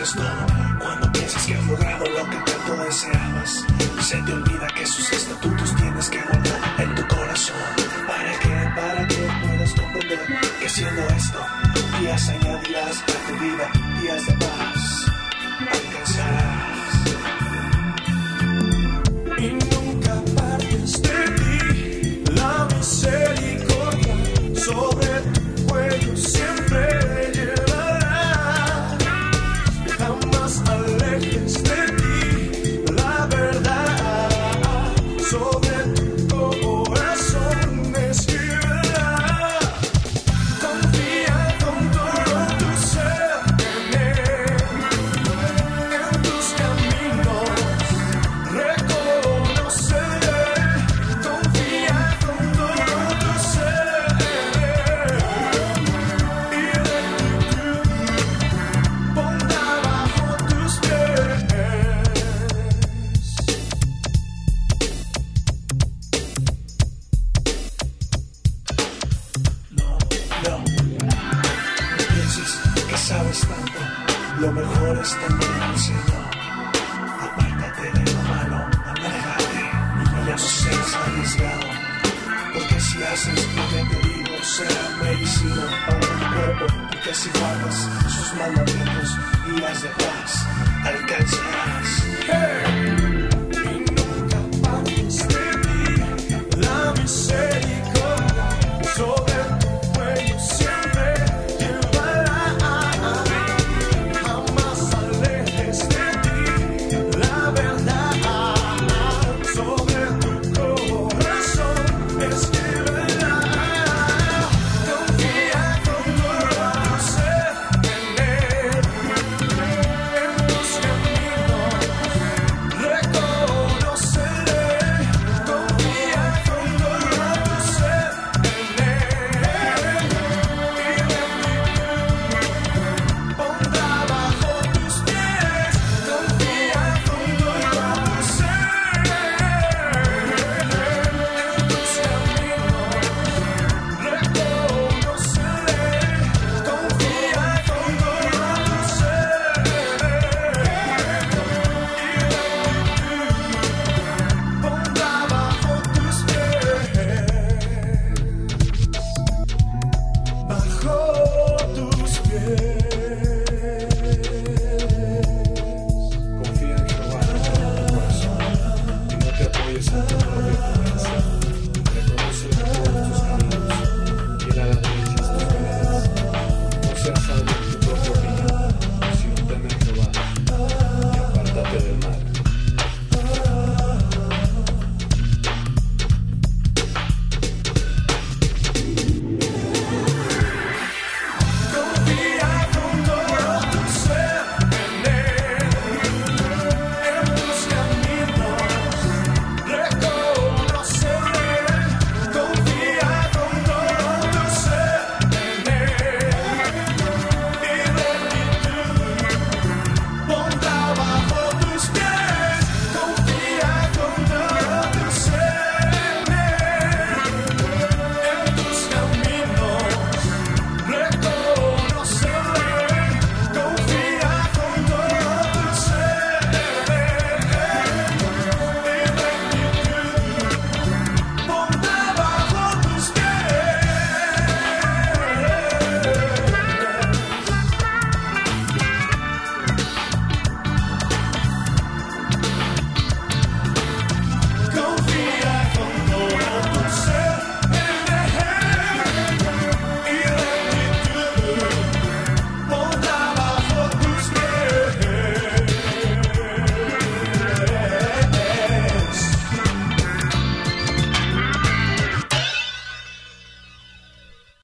tienes todo, cuando piensas que has logrado lo que tanto deseabas, se te olvida que sus estatutos tienes que guardar en tu corazón. Para que puedas comprender que siendo esto, días añadirás a tu vida, días de paz alcanzarás. Y nunca partes de ti, la misericordia sobre tu cuello siempre llevará. Jamás alejes de ti la verdad, sobre tu corazón escribirá. Confía con todo tu ser en tus caminos, reconoceré. Confía con todo tu ser y rectitud pondrá bajo tus pies. No pienses que sabes tanto, lo mejor es tener al Señor. Apártate de lo malo, aléjate y ya no seas arriesgado, porque si haces lo que te digo será medicina para tu cuerpo, porque si guardas sus mandamientos, días de paz alcanzarás. ¡Hey!